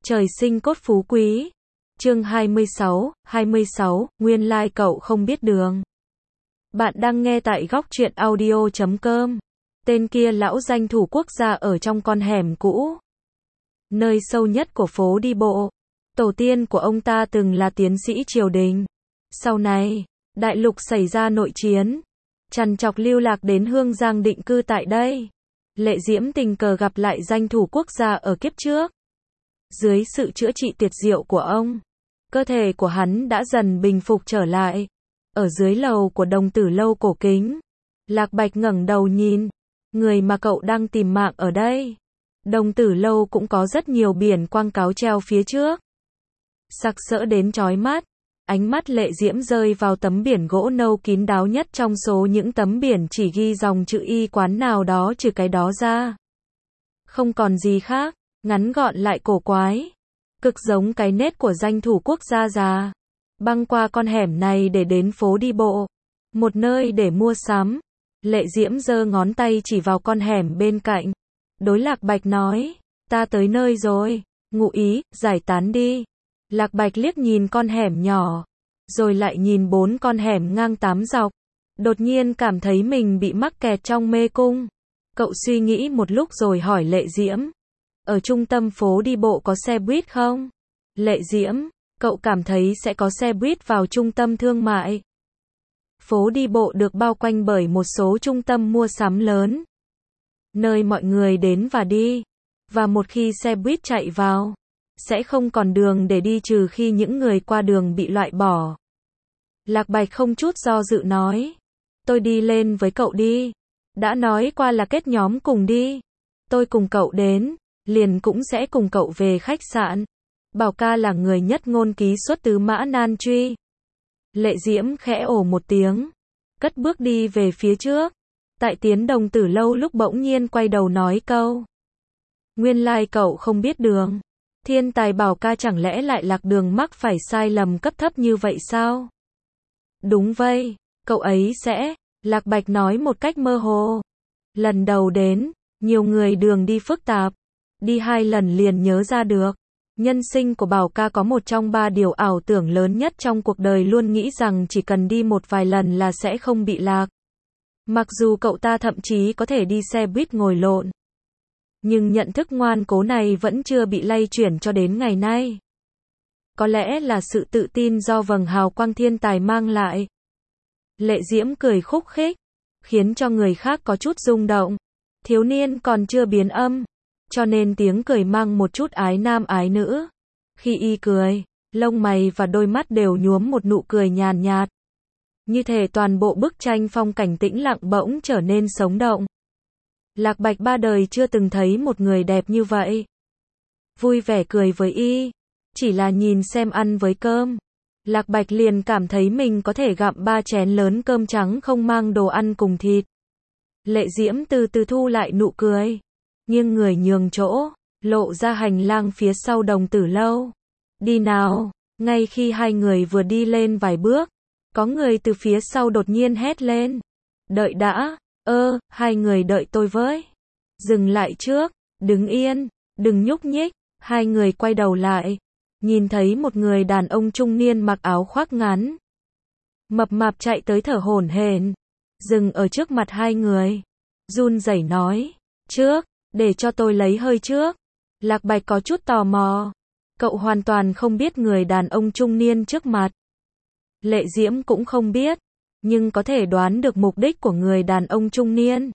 Trời sinh cốt phú quý. Chương 26, nguyên lai cậu không biết đường. Bạn đang nghe tại góc truyện audio.com. Tên kia lão danh thủ quốc gia ở trong con hẻm cũ, nơi sâu nhất của phố đi bộ. Tổ tiên của ông ta từng là tiến sĩ triều đình. Sau này, đại lục xảy ra nội chiến, trằn trọc lưu lạc đến Hương Giang định cư tại đây. Lệ Diễm tình cờ gặp lại danh thủ quốc gia ở kiếp trước. Dưới sự chữa trị tuyệt diệu của ông, cơ thể của hắn đã dần bình phục trở lại. Ở dưới lầu của đồng tử lâu cổ kính, Lạc Bạch ngẩng đầu nhìn, người mà cậu đang tìm mạng ở đây. Đồng tử lâu cũng có rất nhiều biển quảng cáo treo phía trước, sặc sỡ đến chói mắt. Ánh mắt Lệ Diễm rơi vào tấm biển gỗ nâu kín đáo nhất trong số những tấm biển chỉ ghi dòng chữ y quán nào đó, trừ cái đó ra không còn gì khác. Ngắn gọn lại cổ quái, cực giống cái nét của danh thủ quốc gia già. Băng qua con hẻm này để đến phố đi bộ, một nơi để mua sắm. Lệ Diễm giơ ngón tay chỉ vào con hẻm bên cạnh, đối Lạc Bạch nói, ta tới nơi rồi, ngụ ý, giải tán đi. Lạc Bạch liếc nhìn con hẻm nhỏ, rồi lại nhìn 4 con hẻm ngang 8 dọc. Đột nhiên cảm thấy mình bị mắc kẹt trong mê cung. Cậu suy nghĩ một lúc rồi hỏi Lệ Diễm, ở trung tâm phố đi bộ có xe buýt không? Lệ Diễm, cậu cảm thấy sẽ có xe buýt vào trung tâm thương mại? Phố đi bộ được bao quanh bởi một số trung tâm mua sắm lớn, nơi mọi người đến và đi. Và một khi xe buýt chạy vào, sẽ không còn đường để đi trừ khi những người qua đường bị loại bỏ. Lạc Bạch không chút do dự nói, tôi đi lên với cậu đi. Đã nói qua là kết nhóm cùng đi. Tôi cùng cậu đến, liền cũng sẽ cùng cậu về khách sạn. Bảo ca là người nhất ngôn ký xuất tứ mã nan truy. Lệ Diễm khẽ ồ một tiếng, cất bước đi về phía trước. Tại tiến đồng tử lâu lúc bỗng nhiên quay đầu nói câu, nguyên lai cậu không biết đường. Thiên tài Bảo ca chẳng lẽ lại lạc đường, mắc phải sai lầm cấp thấp như vậy sao? Đúng vậy, cậu ấy sẽ, Lạc Bạch nói một cách mơ hồ. Lần đầu đến, nhiều người đường đi phức tạp, đi 2 lần liền nhớ ra được. Nhân sinh của Bảo ca có một trong 3 điều ảo tưởng lớn nhất trong cuộc đời, luôn nghĩ rằng chỉ cần đi một vài lần là sẽ không bị lạc. Mặc dù cậu ta thậm chí có thể đi xe buýt ngồi lộn, nhưng nhận thức ngoan cố này vẫn chưa bị lay chuyển cho đến ngày nay. Có lẽ là sự tự tin do vầng hào quang thiên tài mang lại. Lệ Diễm cười khúc khích, khiến cho người khác có chút rung động. Thiếu niên còn chưa biến âm, cho nên tiếng cười mang một chút ái nam ái nữ. Khi y cười, lông mày và đôi mắt đều nhuốm một nụ cười nhàn nhạt. Như thể toàn bộ bức tranh phong cảnh tĩnh lặng bỗng trở nên sống động. Lạc Bạch ba đời chưa từng thấy một người đẹp như vậy. Vui vẻ cười với y, chỉ là nhìn xem ăn với cơm. Lạc Bạch liền cảm thấy mình có thể gặm 3 chén lớn cơm trắng không mang đồ ăn cùng thịt. Lệ Diễm từ từ thu lại nụ cười, nghiêng người nhường chỗ, lộ ra hành lang phía sau đồng tử lâu. Đi nào. Ngay khi hai người vừa đi lên vài bước, có người từ phía sau đột nhiên hét lên, đợi đã. Hai người đợi tôi với. Dừng lại trước, đứng yên, đừng nhúc nhích. Hai người quay đầu lại, nhìn thấy một người đàn ông trung niên mặc áo khoác ngắn, mập mạp chạy tới thở hổn hển, dừng ở trước mặt hai người, run rẩy nói, trước, để cho tôi lấy hơi trước. Lạc Bạch có chút tò mò, cậu hoàn toàn không biết người đàn ông trung niên trước mặt. Lệ Diễm cũng không biết, nhưng có thể đoán được mục đích của người đàn ông trung niên.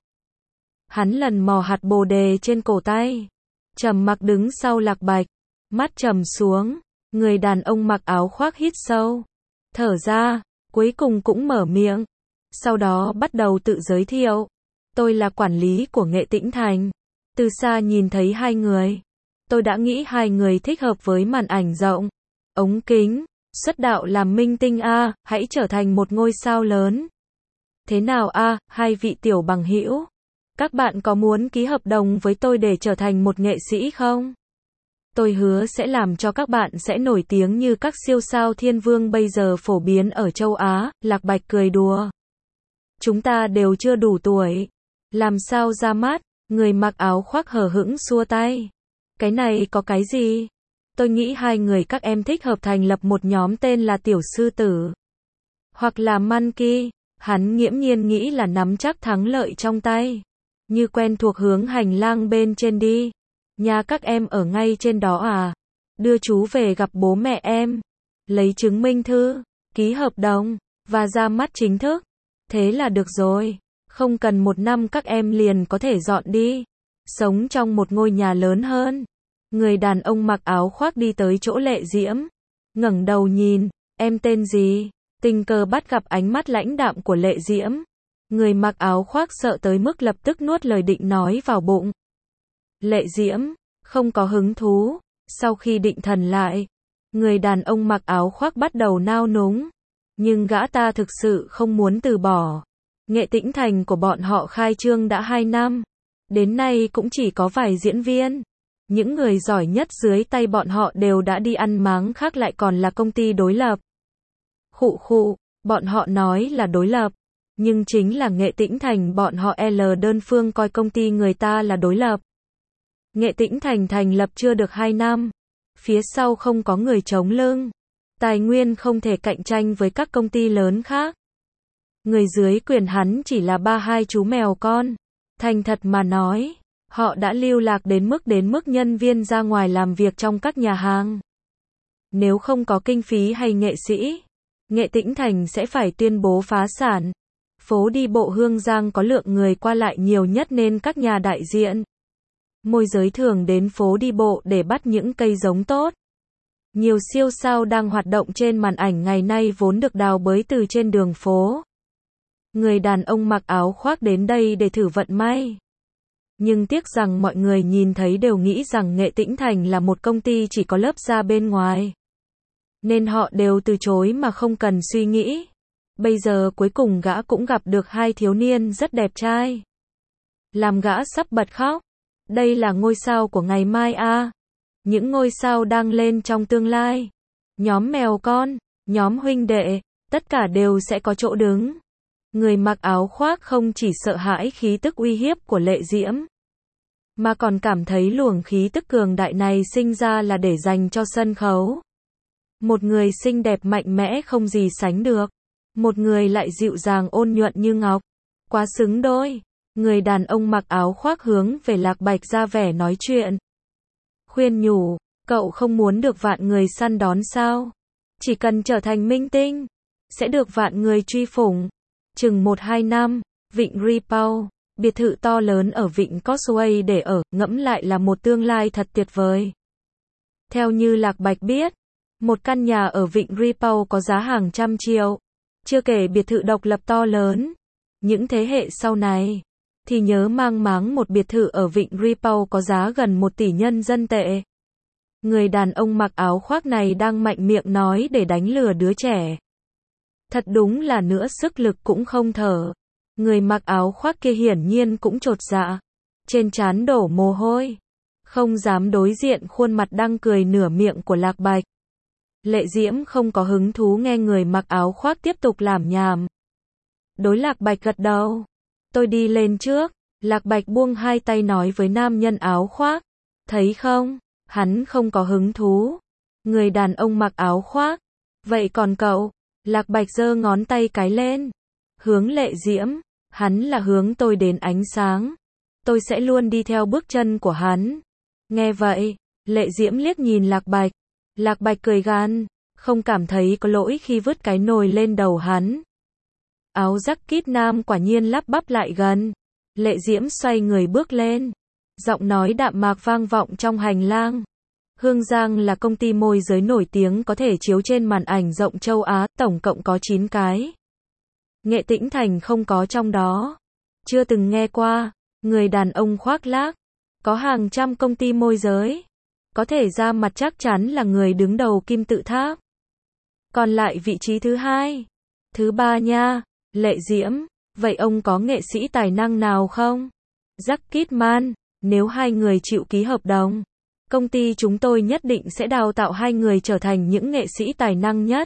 Hắn lần mò hạt bồ đề trên cổ tay, trầm mặc đứng sau Lạc Bạch, mắt trầm xuống. Người đàn ông mặc áo khoác hít sâu, thở ra, cuối cùng cũng mở miệng. Sau đó bắt đầu tự giới thiệu, tôi là quản lý của Nghệ Tĩnh Thành. Từ xa nhìn thấy hai người, tôi đã nghĩ hai người thích hợp với màn ảnh rộng, ống kính, xuất đạo làm minh tinh a, hãy trở thành một ngôi sao lớn. Thế nào a, hai vị tiểu bằng hữu, các bạn có muốn ký hợp đồng với tôi để trở thành một nghệ sĩ không? Tôi hứa sẽ làm cho các bạn sẽ nổi tiếng như các siêu sao thiên vương bây giờ phổ biến ở châu Á. Lạc Bạch cười đùa. Chúng ta đều chưa đủ tuổi, làm sao ra mắt? Người mặc áo khoác hờ hững xua tay. Cái này có cái gì? Tôi nghĩ hai người các em thích hợp thành lập một nhóm tên là Tiểu Sư Tử. Hoặc là Monkey. Hắn nghiễm nhiên nghĩ là nắm chắc thắng lợi trong tay. Như quen thuộc hướng hành lang bên trên đi. Nhà các em ở ngay trên đó à? Đưa chú về gặp bố mẹ em. Lấy chứng minh thư, ký hợp đồng, và ra mắt chính thức. Thế là được rồi. Không cần 1 năm các em liền có thể dọn đi. Sống trong một ngôi nhà lớn hơn. Người đàn ông mặc áo khoác đi tới chỗ Lệ Diễm. Ngẩng đầu nhìn, em tên gì? Tình cờ bắt gặp ánh mắt lãnh đạm của Lệ Diễm. Người mặc áo khoác sợ tới mức lập tức nuốt lời định nói vào bụng. Lệ Diễm, không có hứng thú. Sau khi định thần lại, người đàn ông mặc áo khoác bắt đầu nao núng. Nhưng gã ta thực sự không muốn từ bỏ. Nghệ Tĩnh Thành của bọn họ khai trương đã 2 năm. Đến nay cũng chỉ có vài diễn viên. Những người giỏi nhất dưới tay bọn họ đều đã đi ăn máng khác, lại còn là công ty đối lập. Khụ khụ, bọn họ nói là đối lập. Nhưng chính là Nghệ Tĩnh Thành bọn họ đơn phương coi công ty người ta là đối lập. Nghệ Tĩnh Thành thành lập chưa được 2 năm. Phía sau không có người chống lưng. Tài nguyên không thể cạnh tranh với các công ty lớn khác. Người dưới quyền hắn chỉ là 3-2 chú mèo con. Thành thật mà nói, họ đã lưu lạc đến mức nhân viên ra ngoài làm việc trong các nhà hàng. Nếu không có kinh phí hay nghệ sĩ, Nghệ Tĩnh Thành sẽ phải tuyên bố phá sản. Phố đi bộ Hương Giang có lượng người qua lại nhiều nhất nên các nhà đại diện, môi giới thường đến phố đi bộ để bắt những cây giống tốt. Nhiều siêu sao đang hoạt động trên màn ảnh ngày nay vốn được đào bới từ trên đường phố. Người đàn ông mặc áo khoác đến đây để thử vận may. Nhưng tiếc rằng mọi người nhìn thấy đều nghĩ rằng Nghệ Tĩnh Thành là một công ty chỉ có lớp da bên ngoài. Nên họ đều từ chối mà không cần suy nghĩ. Bây giờ cuối cùng gã cũng gặp được 2 thiếu niên rất đẹp trai. Làm gã sắp bật khóc. Đây là ngôi sao của ngày mai à. Những ngôi sao đang lên trong tương lai. Nhóm mèo con, nhóm huynh đệ, tất cả đều sẽ có chỗ đứng. Người mặc áo khoác không chỉ sợ hãi khí tức uy hiếp của Lệ Diễm, mà còn cảm thấy luồng khí tức cường đại này sinh ra là để dành cho sân khấu. Một người xinh đẹp mạnh mẽ không gì sánh được. Một người lại dịu dàng ôn nhuận như ngọc. Quá xứng đôi. Người đàn ông mặc áo khoác hướng về Lạc Bạch ra vẻ nói chuyện. Khuyên nhủ, cậu không muốn được vạn người săn đón sao? Chỉ cần trở thành minh tinh, sẽ được vạn người truy phủng. Chừng 1-2 năm, Vịnh Ripau, biệt thự to lớn ở Vịnh Causeway để ở, ngẫm lại là một tương lai thật tuyệt vời. Theo như Lạc Bạch biết, một căn nhà ở Vịnh Ripau có giá hàng trăm triệu. Chưa kể biệt thự độc lập to lớn. Những thế hệ sau này thì nhớ mang máng một biệt thự ở Vịnh Ripau có giá gần 1 tỷ nhân dân tệ. Người đàn ông mặc áo khoác này đang mạnh miệng nói để đánh lừa đứa trẻ. Thật đúng là nữa sức lực cũng không thở. Người mặc áo khoác kia hiển nhiên cũng chột dạ. Trên trán đổ mồ hôi. Không dám đối diện khuôn mặt đang cười nửa miệng của Lạc Bạch. Lệ Diễm không có hứng thú nghe người mặc áo khoác tiếp tục lảm nhảm. Đối Lạc Bạch gật đầu. Tôi đi lên trước. Lạc Bạch buông 2 tay nói với nam nhân áo khoác. Thấy không? Hắn không có hứng thú. Người đàn ông mặc áo khoác. Vậy còn cậu? Lạc Bạch giơ ngón tay cái lên. Hướng Lệ Diễm. Hắn là hướng tôi đến ánh sáng. Tôi sẽ luôn đi theo bước chân của hắn. Nghe vậy, Lệ Diễm liếc nhìn Lạc Bạch. Lạc Bạch cười gan, không cảm thấy có lỗi khi vứt cái nồi lên đầu hắn. Áo jacket nam quả nhiên lắp bắp lại gần. Lệ Diễm xoay người bước lên. Giọng nói đạm mạc vang vọng trong hành lang. Hương Giang là công ty môi giới nổi tiếng có thể chiếu trên màn ảnh rộng châu Á, tổng cộng có 9 cái. Nghệ Tĩnh Thành không có trong đó. Chưa từng nghe qua. Người đàn ông khoác lác. Có hàng trăm công ty môi giới. Có thể ra mặt chắc chắn là người đứng đầu kim tự tháp. Còn lại vị trí thứ 2, thứ 3 nha. Lệ Diễm, vậy ông có nghệ sĩ tài năng nào không? Jacket Man, nếu 2 người chịu ký hợp đồng, công ty chúng tôi nhất định sẽ đào tạo 2 người trở thành những nghệ sĩ tài năng nhất.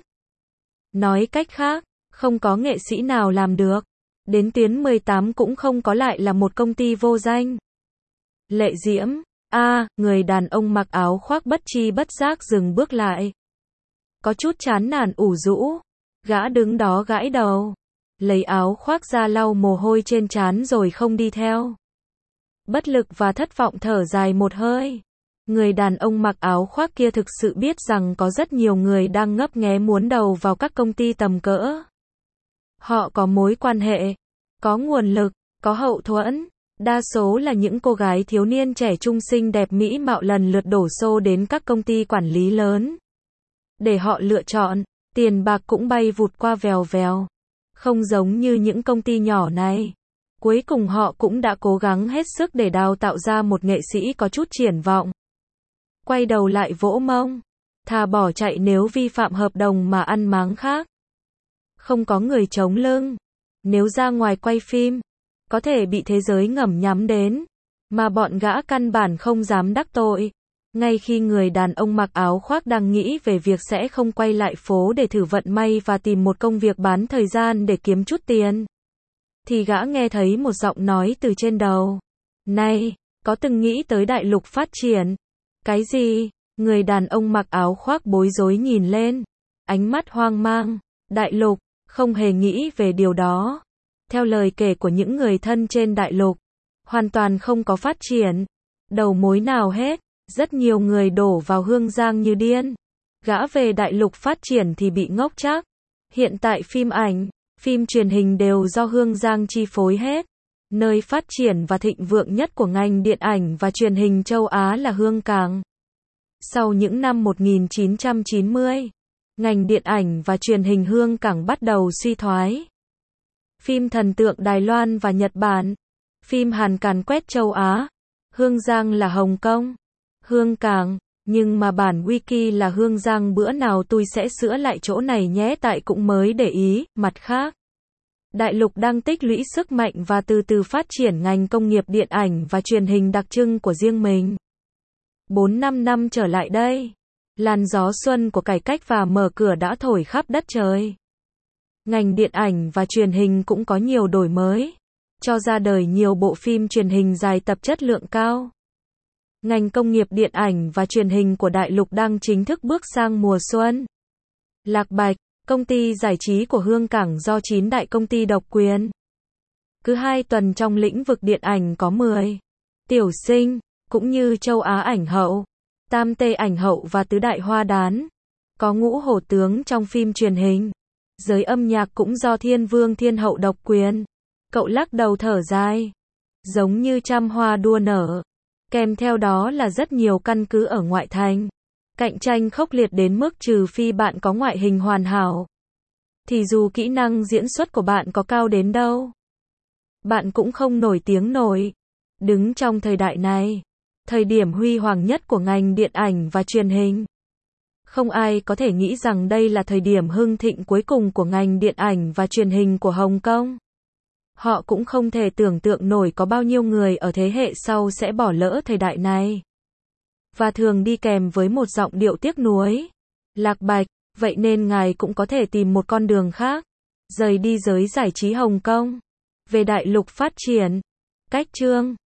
Nói cách khác, không có nghệ sĩ nào làm được. Đến tuyến 18 cũng không có, lại là một công ty vô danh. Lệ Diễm, Người đàn ông mặc áo khoác bất chi bất giác dừng bước lại. Có chút chán nản ủ rũ. Gã đứng đó gãi đầu. Lấy áo khoác ra lau mồ hôi trên trán rồi không đi theo. Bất lực và thất vọng thở dài một hơi. Người đàn ông mặc áo khoác kia thực sự biết rằng có rất nhiều người đang ngấp nghé muốn đầu vào các công ty tầm cỡ. Họ có mối quan hệ, có nguồn lực, có hậu thuẫn. Đa số là những cô gái thiếu niên trẻ trung xinh đẹp mỹ mạo lần lượt đổ xô đến các công ty quản lý lớn. Để họ lựa chọn, tiền bạc cũng bay vụt qua vèo vèo. Không giống như những công ty nhỏ này. Cuối cùng họ cũng đã cố gắng hết sức để đào tạo ra một nghệ sĩ có chút triển vọng. Quay đầu lại vỗ mông. Thà bỏ chạy nếu vi phạm hợp đồng mà ăn máng khác. Không có người chống lưng. Nếu ra ngoài quay phim, có thể bị thế giới ngầm nhắm đến. Mà bọn gã căn bản không dám đắc tội. Ngay khi người đàn ông mặc áo khoác đang nghĩ về việc sẽ không quay lại phố để thử vận may và tìm một công việc bán thời gian để kiếm chút tiền, thì gã nghe thấy một giọng nói từ trên đầu. Này, có từng nghĩ tới đại lục phát triển? Cái gì? Người đàn ông mặc áo khoác bối rối nhìn lên. Ánh mắt hoang mang. Đại lục, không hề nghĩ về điều đó. Theo lời kể của những người thân trên đại lục, hoàn toàn không có phát triển. Đầu mối nào hết. Rất nhiều người đổ vào Hương Giang như điên. Gã về đại lục phát triển thì bị ngốc chắc. Hiện tại phim ảnh, phim truyền hình đều do Hương Giang chi phối hết. Nơi phát triển và thịnh vượng nhất của ngành điện ảnh và truyền hình châu Á là Hương Cảng. Sau những năm 1990, ngành điện ảnh và truyền hình Hương Cảng bắt đầu suy thoái. Phim thần tượng Đài Loan và Nhật Bản, phim Hàn càn quét châu Á. Hương Giang là Hồng Kông, Hương Cảng, nhưng mà bản wiki là Hương Giang, bữa nào tôi sẽ sửa lại chỗ này nhé, tại cũng mới để ý. Mặt khác, đại lục đang tích lũy sức mạnh và từ từ phát triển ngành công nghiệp điện ảnh và truyền hình đặc trưng của riêng mình. 4-5 năm trở lại đây, làn gió xuân của cải cách và mở cửa đã thổi khắp đất trời. Ngành điện ảnh và truyền hình cũng có nhiều đổi mới, cho ra đời nhiều bộ phim truyền hình dài tập chất lượng cao. Ngành công nghiệp điện ảnh và truyền hình của đại lục đang chính thức bước sang mùa xuân. Lạc Bạch, công ty giải trí của Hương Cảng do 9 đại công ty độc quyền. Cứ 2 tuần trong lĩnh vực điện ảnh có 10 tiểu sinh, cũng như châu Á ảnh hậu, tam tê ảnh hậu và tứ đại hoa đán. Có ngũ hổ tướng trong phim truyền hình. Giới âm nhạc cũng do Thiên Vương Thiên Hậu độc quyền. Cậu lắc đầu thở dài. Giống như trăm hoa đua nở. Kèm theo đó là rất nhiều căn cứ ở ngoại thành. Cạnh tranh khốc liệt đến mức trừ phi bạn có ngoại hình hoàn hảo, thì dù kỹ năng diễn xuất của bạn có cao đến đâu, bạn cũng không nổi tiếng nổi. Đứng trong thời đại này, thời điểm huy hoàng nhất của ngành điện ảnh và truyền hình, không ai có thể nghĩ rằng đây là thời điểm hưng thịnh cuối cùng của ngành điện ảnh và truyền hình của Hồng Kông. Họ cũng không thể tưởng tượng nổi có bao nhiêu người ở thế hệ sau sẽ bỏ lỡ thời đại này. Và thường đi kèm với một giọng điệu tiếc nuối. Lạc Bạch, vậy nên ngài cũng có thể tìm một con đường khác. Rời đi giới giải trí Hồng Kông. Về đại lục phát triển. Cách chương